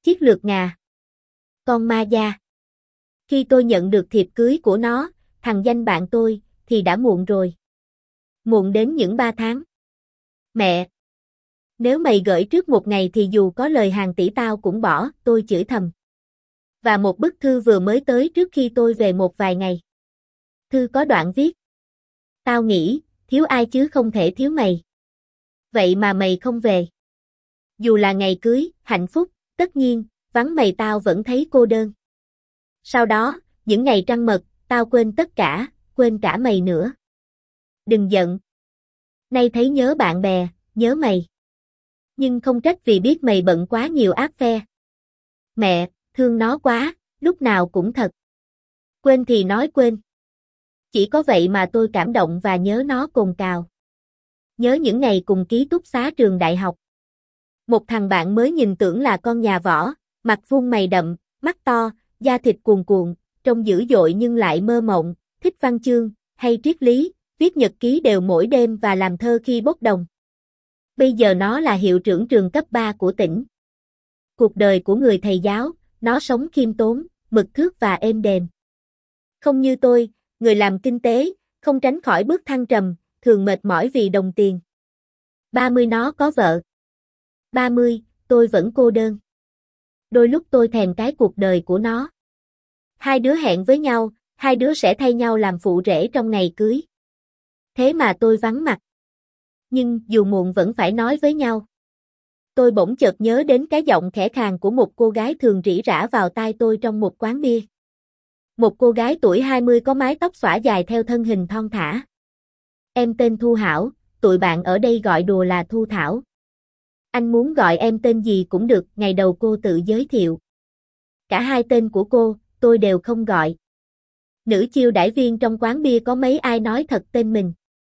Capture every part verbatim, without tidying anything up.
Chiếc lược ngà. Con ma da. Khi tôi nhận được thiệp cưới của nó, thằng danh bạn tôi, thì đã muộn rồi. Muộn đến những ba tháng. Mẹ! Nếu mày gửi trước một ngày thì dù có lời hàng tỷ tao cũng bỏ, tôi chửi thầm. Và một bức thư vừa mới tới trước khi tôi về một vài ngày. Thư có đoạn viết. Tao nghĩ, thiếu ai chứ không thể thiếu mày. Vậy mà mày không về. Dù là ngày cưới, hạnh phúc, tất nhiên, vắng mày tao vẫn thấy cô đơn. Sau đó, những ngày trăng mật, tao quên tất cả, quên cả mày nữa. Đừng giận. Nay thấy nhớ bạn bè, nhớ mày. Nhưng không trách vì biết mày bận quá nhiều áp phe. Mẹ, thương nó quá, lúc nào cũng thật. Quên thì nói quên. Chỉ có vậy mà tôi cảm động và nhớ nó cồn cào. Nhớ những ngày cùng ký túc xá trường đại học. Một thằng bạn mới nhìn tưởng là con nhà võ, mặt vuông mày đậm, mắt to, da thịt cuồn cuộn, trông dữ dội nhưng lại mơ mộng, thích văn chương, hay triết lý, viết nhật ký đều mỗi đêm và làm thơ khi bốc đồng. Bây giờ nó là hiệu trưởng trường cấp ba của tỉnh. Cuộc đời của người thầy giáo, nó sống khiêm tốn, mực thước và êm đềm. Không như tôi, người làm kinh tế, không tránh khỏi bước thăng trầm, thường mệt mỏi vì đồng tiền. ba mươi nó có vợ. ba mươi, tôi vẫn cô đơn. Đôi lúc tôi thèm cái cuộc đời của nó. Hai đứa hẹn với nhau, hai đứa sẽ thay nhau làm phụ rể trong ngày cưới. Thế mà tôi vắng mặt. Nhưng dù muộn vẫn phải nói với nhau. Tôi bỗng chợt nhớ đến cái giọng khẽ khàng của một cô gái thường rỉ rả vào tai tôi trong một quán bia. Một cô gái tuổi hai mươi có mái tóc xõa dài theo thân hình thon thả. Em tên Thu Hảo, tụi bạn ở đây gọi đùa là Thu Thảo. Anh muốn gọi em tên gì cũng được, ngày đầu cô tự giới thiệu. Cả hai tên của cô, tôi đều không gọi. Nữ chiêu đãi viên trong quán bia có mấy ai nói thật tên mình.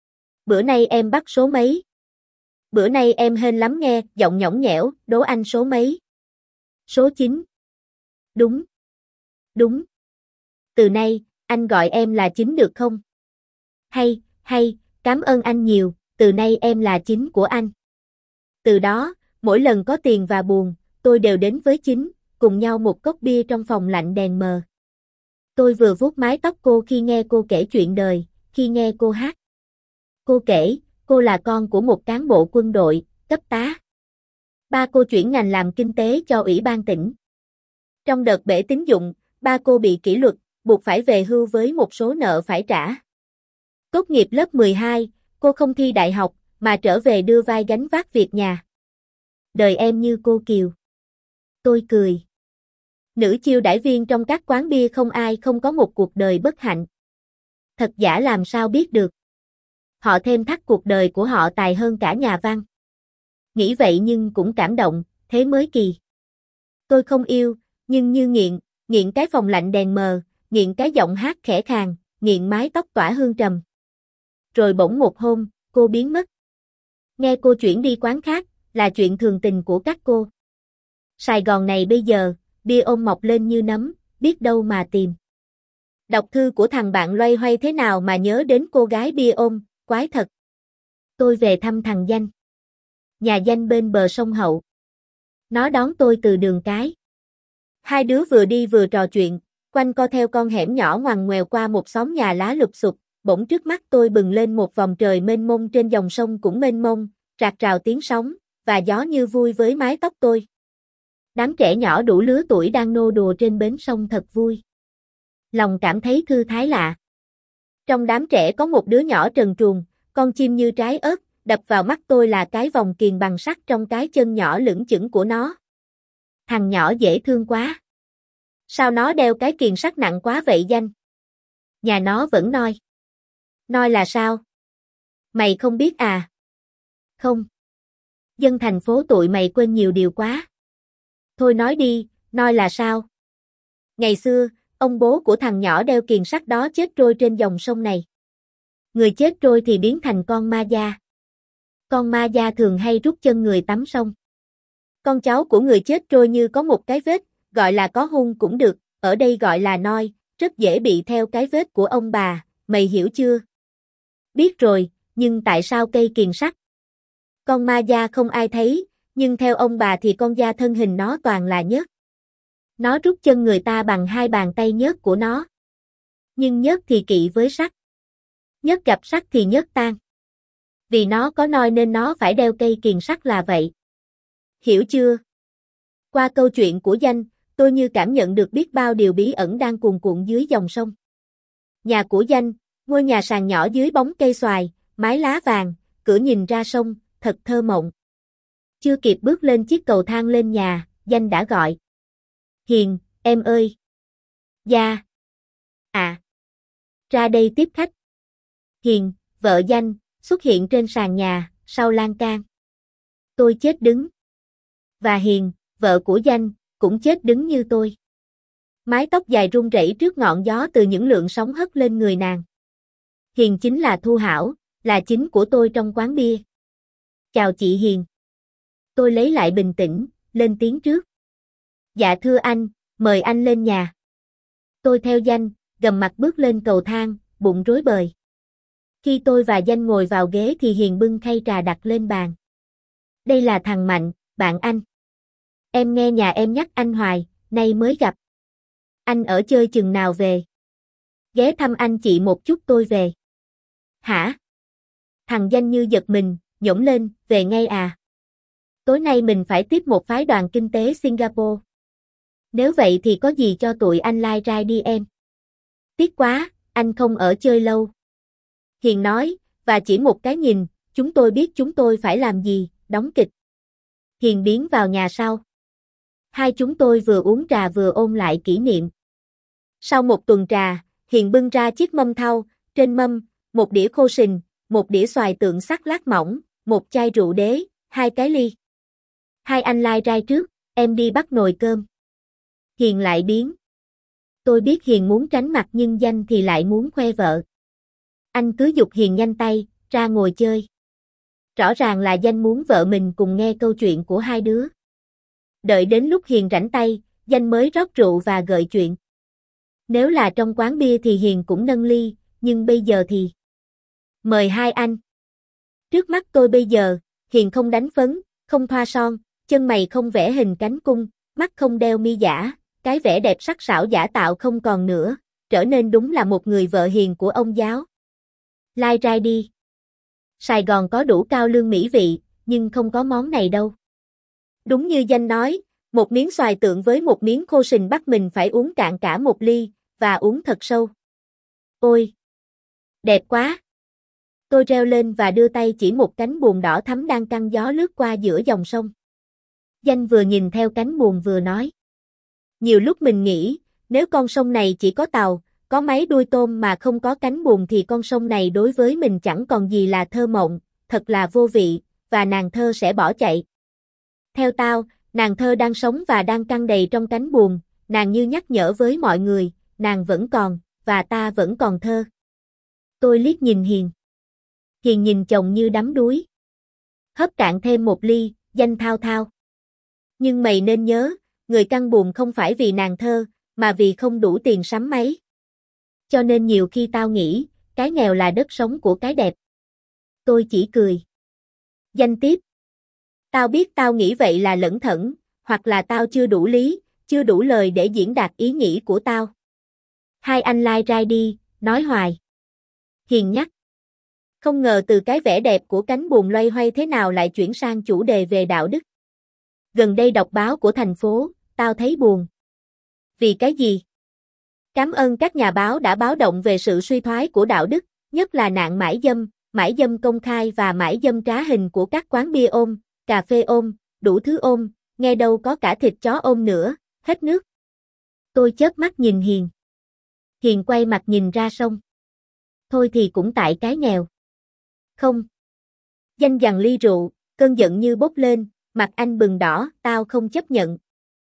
Bữa nay em bắt số mấy? Bữa nay em hên lắm nghe, giọng nhõng nhẽo, đố anh số mấy? Số chín. Đúng. Đúng. Từ nay, anh gọi em là Chín được không? Hay, hay, cảm ơn anh nhiều, từ nay em là Chín của anh. Từ đó, mỗi lần có tiền và buồn, tôi đều đến với Chín, cùng nhau một cốc bia trong phòng lạnh đèn mờ. Tôi vừa vuốt mái tóc cô khi nghe cô kể chuyện đời, khi nghe cô hát. Cô kể, cô là con của một cán bộ quân đội, cấp tá. Ba cô chuyển ngành làm kinh tế cho ủy ban tỉnh. Trong đợt bể tín dụng, ba cô bị kỷ luật, buộc phải về hưu với một số nợ phải trả. Tốt nghiệp lớp mười hai, cô không thi đại học, mà trở về đưa vai gánh vác việc nhà. Đời em như cô Kiều. Tôi cười. Nữ chiêu đãi viên trong các quán bia không ai không có một cuộc đời bất hạnh. Thật giả làm sao biết được. Họ thêm thắt cuộc đời của họ tài hơn cả nhà văn. Nghĩ vậy nhưng cũng cảm động, thế mới kỳ. Tôi không yêu, nhưng như nghiện, nghiện cái phòng lạnh đèn mờ, nghiện cái giọng hát khẽ khàng, nghiện mái tóc tỏa hương trầm. Rồi bỗng một hôm, cô biến mất. Nghe cô chuyển đi quán khác, là chuyện thường tình của các cô. Sài Gòn này bây giờ, bia ôm mọc lên như nấm, biết đâu mà tìm. Đọc thư của thằng bạn loay hoay thế nào mà nhớ đến cô gái bia ôm, quái thật. Tôi về thăm thằng Danh. Nhà Danh bên bờ sông Hậu. Nó đón tôi từ đường cái. Hai đứa vừa đi vừa trò chuyện, quanh co theo con hẻm nhỏ ngoằn ngoèo qua một xóm nhà lá lụp xụp, bỗng trước mắt tôi bừng lên một vòng trời mênh mông trên dòng sông cũng mênh mông, rạc rào tiếng sóng, và gió như vui với mái tóc tôi. Đám trẻ nhỏ đủ lứa tuổi đang nô đùa trên bến sông thật vui. Lòng cảm thấy thư thái lạ. Trong đám trẻ có một đứa nhỏ trần truồng, con chim như trái ớt, đập vào mắt tôi là cái vòng kiềng bằng sắt trong cái chân nhỏ lững chững của nó. Thằng nhỏ dễ thương quá. Sao nó đeo cái kiềng sắt nặng quá vậy Danh? Nhà nó vẫn noi. Noi là sao? Mày không biết à? Không. Dân thành phố tụi mày quên nhiều điều quá. Thôi nói đi, noi là sao? Ngày xưa, ông bố của thằng nhỏ đeo kiềng sắt đó chết trôi trên dòng sông này. Người chết trôi thì biến thành con ma da. Con ma da thường hay rút chân người tắm sông. Con cháu của người chết trôi như có một cái vết, gọi là có hung cũng được, ở đây gọi là noi, rất dễ bị theo cái vết của ông bà, mày hiểu chưa? Biết rồi, nhưng tại sao cây kiềng sắt? Con ma da không ai thấy, nhưng theo ông bà thì con da thân hình nó toàn là nhớt. Nó rút chân người ta bằng hai bàn tay nhớt của nó. Nhưng nhớt thì kỵ với sắt. Nhớt gặp sắt thì nhớt tan. Vì nó có noi nên nó phải đeo cây kiềng sắt là vậy. Hiểu chưa? Qua câu chuyện của Danh, tôi như cảm nhận được biết bao điều bí ẩn đang cuồn cuộn dưới dòng sông. Nhà của Danh, ngôi nhà sàn nhỏ dưới bóng cây xoài, mái lá vàng, cửa nhìn ra sông, thật thơ mộng. Chưa kịp bước lên chiếc cầu thang lên nhà, Danh đã gọi. Hiền, em ơi. Dạ. À. Ra đây tiếp khách. Hiền, vợ Danh, xuất hiện trên sàn nhà, sau lan can. Tôi chết đứng. Và Hiền, vợ của Danh, cũng chết đứng như tôi. Mái tóc dài rung rẩy trước ngọn gió từ những lượn sóng hất lên người nàng. Hiền chính là Thu Hảo, là chính của tôi trong quán bia. Chào chị Hiền. Tôi lấy lại bình tĩnh, lên tiếng trước. Dạ thưa anh, mời anh lên nhà. Tôi theo Danh, gầm mặt bước lên cầu thang, bụng rối bời. Khi tôi và Danh ngồi vào ghế thì Hiền bưng khay trà đặt lên bàn. Đây là thằng Mạnh, bạn anh. Em nghe nhà em nhắc anh hoài, nay mới gặp. Anh ở chơi chừng nào về? Ghé thăm anh chị một chút tôi về. Hả? Thằng Danh như giật mình, nhổm lên, về ngay à? Tối nay mình phải tiếp một phái đoàn kinh tế Singapore. Nếu vậy thì có gì cho tụi anh lai rai đi em. Tiếc quá, anh không ở chơi lâu. Hiền nói, và chỉ một cái nhìn, chúng tôi biết chúng tôi phải làm gì, đóng kịch. Hiền biến vào nhà sau. Hai chúng tôi vừa uống trà vừa ôn lại kỷ niệm. Sau một tuần trà, Hiền bưng ra chiếc mâm thau, trên mâm, một đĩa khô sình, một đĩa xoài tượng sắt lát mỏng, một chai rượu đế, hai cái ly. Hai anh lai rai trước, em đi bắt nồi cơm. Hiền lại biến. Tôi biết Hiền muốn tránh mặt nhưng Danh thì lại muốn khoe vợ. Anh cứ giục Hiền nhanh tay, ra ngồi chơi. Rõ ràng là Danh muốn vợ mình cùng nghe câu chuyện của hai đứa. Đợi đến lúc Hiền rảnh tay, Danh mới rót rượu và gợi chuyện. Nếu là trong quán bia thì Hiền cũng nâng ly, nhưng bây giờ thì... Mời hai anh. Trước mắt tôi bây giờ, Hiền không đánh phấn, không thoa son, chân mày không vẽ hình cánh cung, mắt không đeo mi giả, cái vẻ đẹp sắc sảo giả tạo không còn nữa, trở nên đúng là một người vợ hiền của ông giáo. Lai rai đi. Sài Gòn có đủ cao lương mỹ vị, nhưng không có món này đâu. Đúng như Danh nói, một miếng xoài tượng với một miếng khô sình bắt mình phải uống cạn cả một ly, và uống thật sâu. Ôi! Đẹp quá! Tôi reo lên và đưa tay chỉ một cánh buồm đỏ thắm đang căng gió lướt qua giữa dòng sông. Danh vừa nhìn theo cánh buồm vừa nói. Nhiều lúc mình nghĩ, nếu con sông này chỉ có tàu, có máy đuôi tôm mà không có cánh buồm thì con sông này đối với mình chẳng còn gì là thơ mộng, thật là vô vị, và nàng thơ sẽ bỏ chạy. Theo tao, nàng thơ đang sống và đang căng đầy trong cánh buồm, nàng như nhắc nhở với mọi người, nàng vẫn còn, và ta vẫn còn thơ. Tôi liếc nhìn Hiền. Hiền nhìn chồng như đắm đuối. Hớp cạn thêm một ly, Danh thao thao. Nhưng mày nên nhớ, người căng buồm không phải vì nàng thơ, mà vì không đủ tiền sắm máy. Cho nên nhiều khi tao nghĩ, cái nghèo là đất sống của cái đẹp. Tôi chỉ cười. Danh tiếp. Tao biết tao nghĩ vậy là lẩn thẩn, hoặc là tao chưa đủ lý, chưa đủ lời để diễn đạt ý nghĩ của tao. Hai anh lai rai đi, nói hoài. Hiền nhắc. Không ngờ từ cái vẻ đẹp của cánh buồm loay hoay thế nào lại chuyển sang chủ đề về đạo đức. Gần đây đọc báo của thành phố, tao thấy buồn. Vì cái gì? Cảm ơn các nhà báo đã báo động về sự suy thoái của đạo đức, nhất là nạn mãi dâm, mãi dâm công khai và mãi dâm trá hình của các quán bia ôm, cà phê ôm, đủ thứ ôm, nghe đâu có cả thịt chó ôm nữa, hết nước. Tôi chớp mắt nhìn Hiền. Hiền quay mặt nhìn ra sông. Thôi thì cũng tại cái nghèo. Không. Danh giằng ly rượu, cơn giận như bốc lên, mặt anh bừng đỏ, tao không chấp nhận.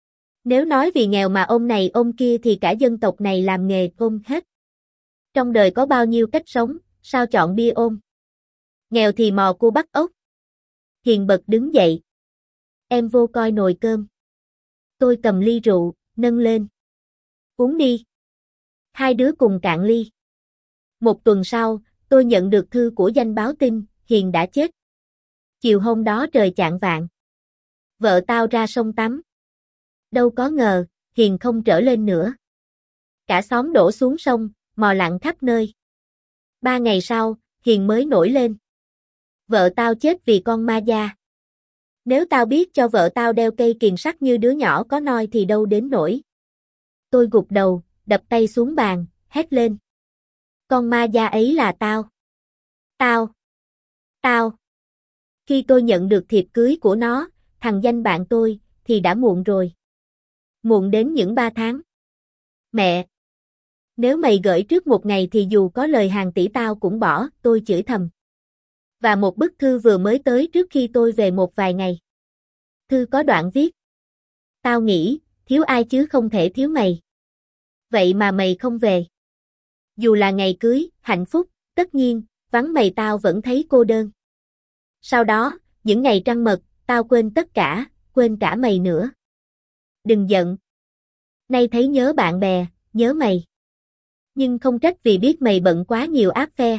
Nếu nói vì nghèo mà ôm này ôm kia thì cả dân tộc này làm nghề ôm hết. Trong đời có bao nhiêu cách sống, sao chọn bia ôm? Nghèo thì mò cua bắt ốc. Hiền bật đứng dậy. Em vô coi nồi cơm. Tôi cầm ly rượu, nâng lên. Uống đi. Hai đứa cùng cạn ly. Một tuần sau, tôi nhận được thư của Danh báo tin, Hiền đã chết. Chiều hôm đó trời chạng vạng. Vợ tao ra sông tắm. Đâu có ngờ, Hiền không trở lên nữa. Cả xóm đổ xuống sông, mò lặn khắp nơi. Ba ngày sau, Hiền mới nổi lên. Vợ tao chết vì con ma da. Nếu tao biết cho vợ tao đeo cây kiềng sắt như đứa nhỏ có noi thì đâu đến nỗi. Tôi gục đầu, đập tay xuống bàn, hét lên. Con ma da ấy là tao. Tao. Tao. Khi tôi nhận được thiệp cưới của nó, thằng danh bạn tôi, thì đã muộn rồi. Muộn đến những ba tháng. Mẹ! Nếu mày gửi trước một ngày thì dù có lời hàng tỷ tao cũng bỏ, tôi chửi thầm. Và một bức thư vừa mới tới trước khi tôi về một vài ngày. Thư có đoạn viết. Tao nghĩ, thiếu ai chứ không thể thiếu mày. Vậy mà mày không về. Dù là ngày cưới, hạnh phúc, tất nhiên, vắng mày tao vẫn thấy cô đơn. Sau đó, những ngày trăng mật, tao quên tất cả, quên cả mày nữa. Đừng giận. Nay thấy nhớ bạn bè, nhớ mày. Nhưng không trách vì biết mày bận quá nhiều áp phe.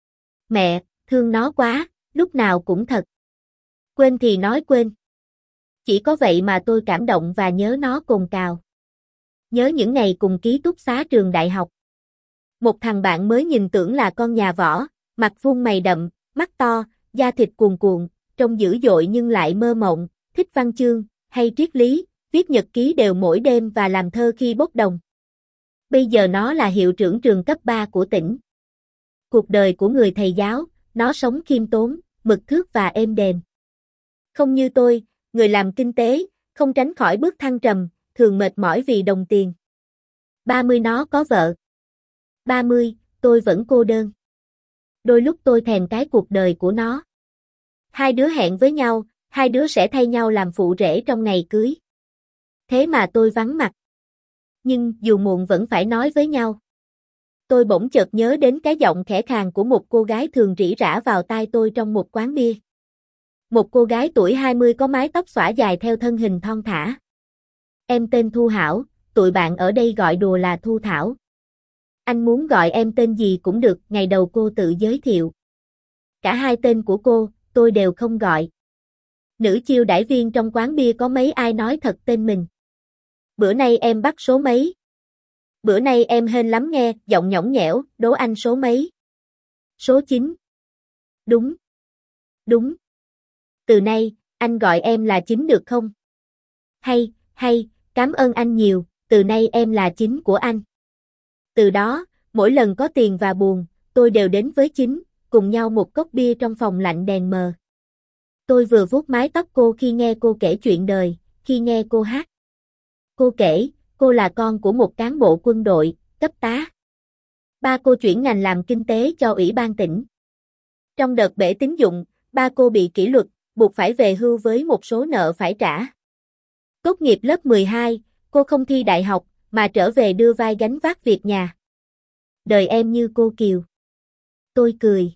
Mẹ, thương nó quá, lúc nào cũng thật. Quên thì nói quên. Chỉ có vậy mà tôi cảm động và nhớ nó cồn cào. Nhớ những ngày cùng ký túc xá trường đại học. Một thằng bạn mới nhìn tưởng là con nhà võ, mặt vuông mày đậm, mắt to, da thịt cuồn cuộn, trông dữ dội nhưng lại mơ mộng, thích văn chương, hay triết lý, viết nhật ký đều mỗi đêm và làm thơ khi bốc đồng. Bây giờ nó là hiệu trưởng trường cấp ba của tỉnh. Cuộc đời của người thầy giáo, nó sống khiêm tốn, mực thước và êm đềm. Không như tôi, người làm kinh tế, không tránh khỏi bước thăng trầm, thường mệt mỏi vì đồng tiền. ba mươi nó có vợ. ba mươi, tôi vẫn cô đơn. Đôi lúc tôi thèm cái cuộc đời của nó. Hai đứa hẹn với nhau, hai đứa sẽ thay nhau làm phụ rể trong ngày cưới. Thế mà tôi vắng mặt. Nhưng dù muộn vẫn phải nói với nhau. Tôi bỗng chợt nhớ đến cái giọng khẽ khàng của một cô gái thường rỉ rả vào tai tôi trong một quán bia. Một cô gái tuổi hai mươi có mái tóc xõa dài theo thân hình thon thả. Em tên Thu Hảo, tụi bạn ở đây gọi đùa là Thu Thảo. Anh muốn gọi em tên gì cũng được, ngày đầu cô tự giới thiệu. Cả hai tên của cô, tôi đều không gọi. Nữ chiêu đãi viên trong quán bia có mấy ai nói thật tên mình. Bữa nay em bắt số mấy? Bữa nay em hên lắm nghe, giọng nhõng nhẽo, đố anh số mấy? Số chín. Đúng. Đúng. Từ nay, anh gọi em là Chín được không? Hay, hay, cảm ơn anh nhiều, từ nay em là Chín của anh. Từ đó, mỗi lần có tiền và buồn, tôi đều đến với Chín, cùng nhau một cốc bia trong phòng lạnh đèn mờ. Tôi vừa vuốt mái tóc cô khi nghe cô kể chuyện đời, khi nghe cô hát. Cô kể, cô là con của một cán bộ quân đội, cấp tá. Ba cô chuyển ngành làm kinh tế cho ủy ban tỉnh. Trong đợt bể tín dụng, ba cô bị kỷ luật, buộc phải về hưu với một số nợ phải trả. Tốt nghiệp lớp mười hai, cô không thi đại học, mà trở về đưa vai gánh vác việc nhà. Đời em như cô Kiều. Tôi cười.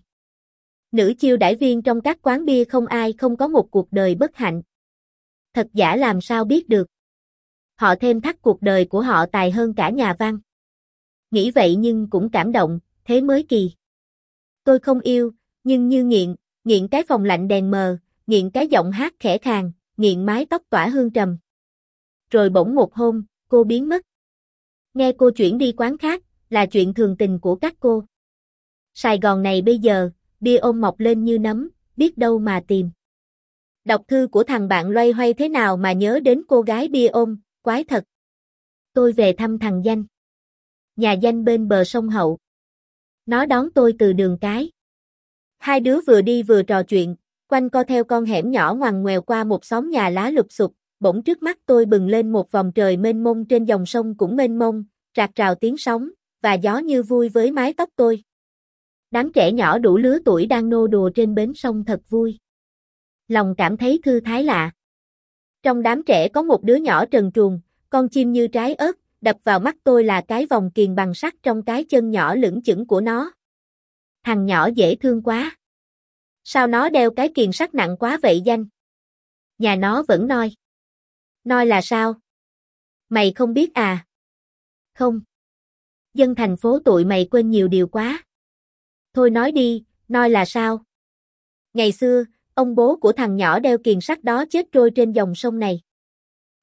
Nữ chiêu đãi viên trong các quán bia không ai không có một cuộc đời bất hạnh. Thật giả làm sao biết được. Họ thêm thắt cuộc đời của họ tài hơn cả nhà văn. Nghĩ vậy nhưng cũng cảm động, thế mới kỳ. Tôi không yêu, nhưng như nghiện, nghiện cái phòng lạnh đèn mờ, nghiện cái giọng hát khẽ khàng, nghiện mái tóc tỏa hương trầm. Rồi bỗng một hôm, cô biến mất. Nghe cô chuyển đi quán khác, là chuyện thường tình của các cô. Sài Gòn này bây giờ, bia ôm mọc lên như nấm, biết đâu mà tìm. Đọc thư của thằng bạn loay hoay thế nào mà nhớ đến cô gái bia ôm, quái thật. Tôi về thăm thằng Danh. Nhà Danh bên bờ sông Hậu. Nó đón tôi từ đường cái. Hai đứa vừa đi vừa trò chuyện, quanh co theo con hẻm nhỏ ngoằn ngoèo qua một xóm nhà lá lụp xụp, bỗng trước mắt tôi bừng lên một vòng trời mênh mông, trên dòng sông cũng mênh mông, rạc rào tiếng sóng, và gió như vui với mái tóc tôi. Đám trẻ nhỏ đủ lứa tuổi đang nô đùa trên bến sông thật vui. Lòng cảm thấy thư thái lạ. Trong đám trẻ có một đứa nhỏ trần truồng, con chim như trái ớt, đập vào mắt tôi là cái vòng kiềng bằng sắt trong cái chân nhỏ lững chững của nó. Thằng nhỏ dễ thương quá. Sao nó đeo cái kiềng sắt nặng quá vậy Danh? Nhà nó vẫn noi. Noi là sao? Mày không biết à? Không. Dân thành phố tụi mày quên nhiều điều quá. Thôi nói đi, noi là sao? Ngày xưa, ông bố của thằng nhỏ đeo kiềng sắt đó chết trôi trên dòng sông này.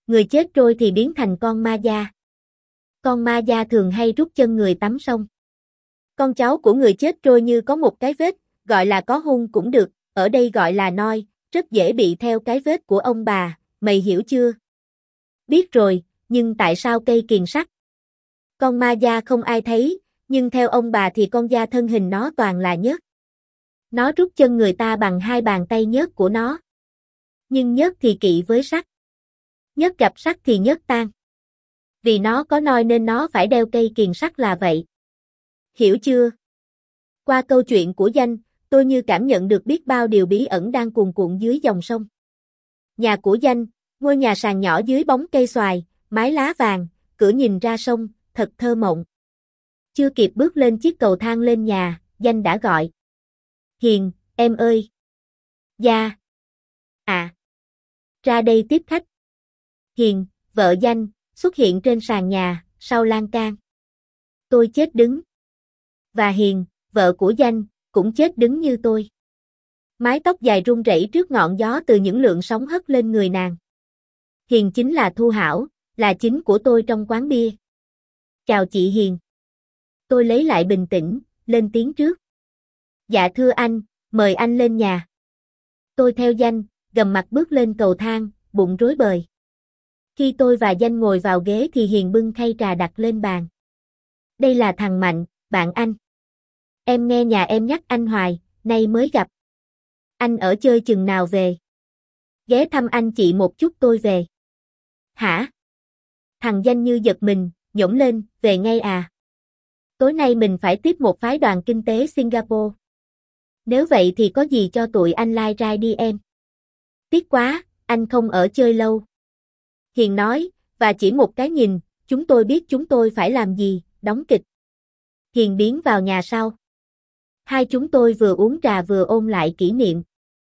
Người chết trôi thì biến thành con ma da. Con ma da thường hay rút chân người tắm sông. Con cháu của người chết trôi như có một cái vết, gọi là có hung cũng được, ở đây gọi là noi, rất dễ bị theo cái vết của ông bà, mày hiểu chưa? Biết rồi, nhưng tại sao cây kiền sắt? Con ma da không ai thấy, nhưng theo ông bà thì con da thân hình nó toàn là nhớt. Nó rút chân người ta bằng hai bàn tay nhớt của nó. Nhưng nhớt thì kỵ với sắt. Nhớt gặp sắt thì nhớt tan. Vì nó có noi nên nó phải đeo cây kiền sắt là vậy. Hiểu chưa? Qua câu chuyện của Danh, tôi như cảm nhận được biết bao điều bí ẩn đang cuồn cuộn dưới dòng sông. Nhà của Danh, ngôi nhà sàn nhỏ dưới bóng cây xoài, mái lá vàng, cửa nhìn ra sông, thật thơ mộng. Chưa kịp bước lên chiếc cầu thang lên nhà, Danh đã gọi. Hiền, em ơi. Gia. À. Ra đây tiếp khách. Hiền, vợ Danh, xuất hiện trên sàn nhà, sau lan can. Tôi chết đứng. Và Hiền, vợ của Danh, cũng chết đứng như tôi. Mái tóc dài rung rẩy trước ngọn gió từ những lượn sóng hất lên người nàng. Hiền chính là Thu Hảo, là chính của tôi trong quán bia. Chào chị Hiền. Tôi lấy lại bình tĩnh, lên tiếng trước. Dạ thưa anh, mời anh lên nhà. Tôi theo Danh, gầm mặt bước lên cầu thang, bụng rối bời. Khi tôi và Danh ngồi vào ghế thì Hiền bưng khay trà đặt lên bàn. Đây là thằng Mạnh, bạn anh. Em nghe nhà em nhắc anh hoài, nay mới gặp. Anh ở chơi chừng nào về? Ghé thăm anh chị một chút tôi về. Hả? Thằng Danh như giật mình, nhổm lên, về ngay à? Tối nay mình phải tiếp một phái đoàn kinh tế Singapore. Nếu vậy thì có gì cho tụi anh lai rai đi em. Tiếc quá, anh không ở chơi lâu. Hiền nói, và chỉ một cái nhìn, chúng tôi biết chúng tôi phải làm gì, đóng kịch. Hiền biến vào nhà sau. Hai chúng tôi vừa uống trà vừa ôn lại kỷ niệm.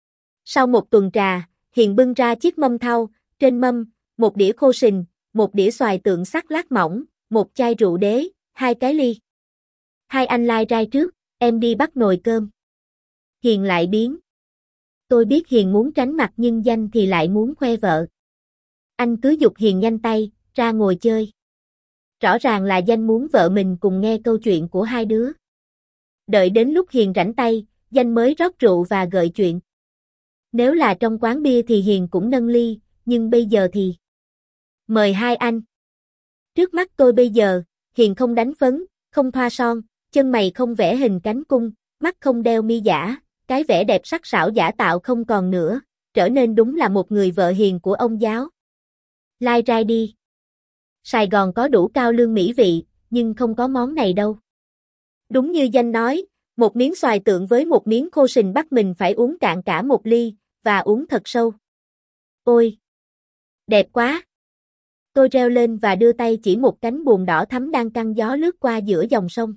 Sau một tuần trà, Hiền bưng ra chiếc mâm thau, trên mâm, một đĩa khô sình, một đĩa xoài tượng sắt lát mỏng, một chai rượu đế, hai cái ly. Hai anh lai rai trước, em đi bắt nồi cơm. Hiền lại biến. Tôi biết Hiền muốn tránh mặt nhưng Danh thì lại muốn khoe vợ. Anh cứ giục Hiền nhanh tay, ra ngồi chơi. Rõ ràng là Danh muốn vợ mình cùng nghe câu chuyện của hai đứa. Đợi đến lúc Hiền rảnh tay, Danh mới rót rượu và gợi chuyện. Nếu là trong quán bia thì Hiền cũng nâng ly, nhưng bây giờ thì... Mời hai anh. Trước mắt tôi bây giờ, Hiền không đánh phấn, không thoa son, chân mày không vẽ hình cánh cung, mắt không đeo mi giả, cái vẻ đẹp sắc sảo giả tạo không còn nữa, trở nên đúng là một người vợ hiền của ông giáo. Lai rai đi. Sài Gòn có đủ cao lương mỹ vị, nhưng không có món này đâu. Đúng như Danh nói, một miếng xoài tượng với một miếng khô sình bắt mình phải uống cạn cả một ly, và uống thật sâu. Ôi! Đẹp quá! Tôi reo lên và đưa tay chỉ một cánh buồm đỏ thắm đang căng gió lướt qua giữa dòng sông.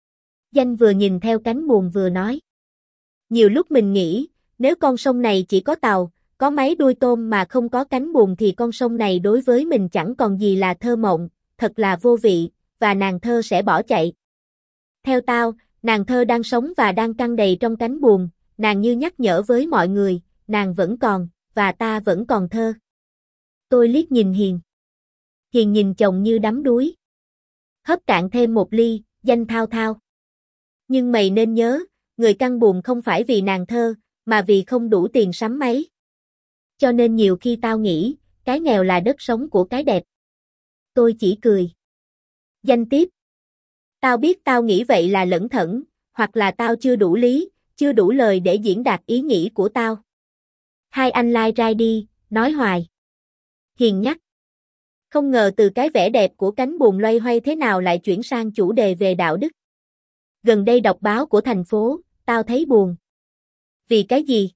Danh vừa nhìn theo cánh buồm vừa nói. Nhiều lúc mình nghĩ, nếu con sông này chỉ có tàu, có máy đuôi tôm mà không có cánh buồm thì con sông này đối với mình chẳng còn gì là thơ mộng, thật là vô vị, và nàng thơ sẽ bỏ chạy. Theo tao, nàng thơ đang sống và đang căng đầy trong cánh buồm, nàng như nhắc nhở với mọi người, nàng vẫn còn, và ta vẫn còn thơ. Tôi liếc nhìn Hiền. Hiền nhìn chồng như đắm đuối. Hớp cạn thêm một ly, Danh thao thao. Nhưng mày nên nhớ, người căng buồm không phải vì nàng thơ, mà vì không đủ tiền sắm máy. Cho nên nhiều khi tao nghĩ, cái nghèo là đất sống của cái đẹp. Tôi chỉ cười. Danh tiếp. Tao biết tao nghĩ vậy là lẩn thẩn, hoặc là tao chưa đủ lý, chưa đủ lời để diễn đạt ý nghĩ của tao. Hai anh lai rai đi, nói hoài. Hiền nhắc. Không ngờ từ cái vẻ đẹp của cánh buồm loay hoay thế nào lại chuyển sang chủ đề về đạo đức. Gần đây đọc báo của thành phố, tao thấy buồn. Vì cái gì?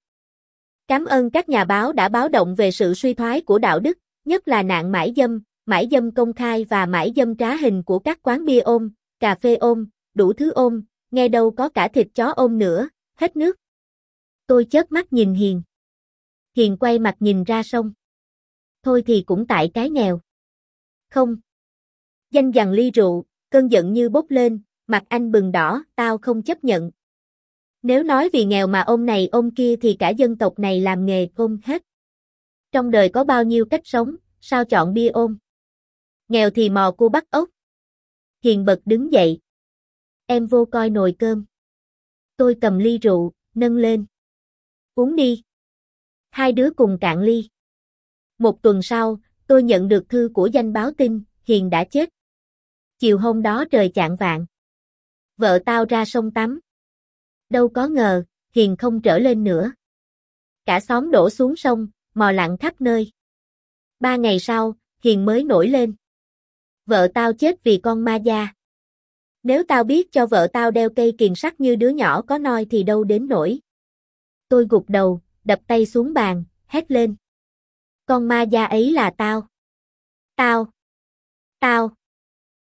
Cảm ơn các nhà báo đã báo động về sự suy thoái của đạo đức, nhất là nạn mãi dâm, mãi dâm công khai và mãi dâm trá hình của các quán bia ôm, cà phê ôm, đủ thứ ôm, nghe đâu có cả thịt chó ôm nữa, hết nước. Tôi chớp mắt nhìn Hiền. Hiền quay mặt nhìn ra sông. Thôi thì cũng tại cái nghèo. Không. Danh dằn ly rượu, cơn giận như bốc lên, mặt anh bừng đỏ, tao không chấp nhận. Nếu nói vì nghèo mà ôm này ôm kia thì cả dân tộc này làm nghề ôm hết. Trong đời có bao nhiêu cách sống, sao chọn bia ôm? Nghèo thì mò cua bắt ốc. Hiền bật đứng dậy. Em vô coi nồi cơm. Tôi cầm ly rượu, nâng lên. Uống đi. Hai đứa cùng cạn ly. Một tuần sau, tôi nhận được thư của danh báo tin, Hiền đã chết. Chiều hôm đó trời chạng vạng. Vợ tao ra sông tắm. Đâu có ngờ, Hiền không trở lên nữa. Cả xóm đổ xuống sông, mò lặn khắp nơi. Ba ngày sau, Hiền mới nổi lên. Vợ tao chết vì con ma da. Nếu tao biết cho vợ tao đeo cây kiềng sắt như đứa nhỏ có noi thì đâu đến nổi. Tôi gục đầu, đập tay xuống bàn, hét lên. Con ma da ấy là tao. Tao. Tao.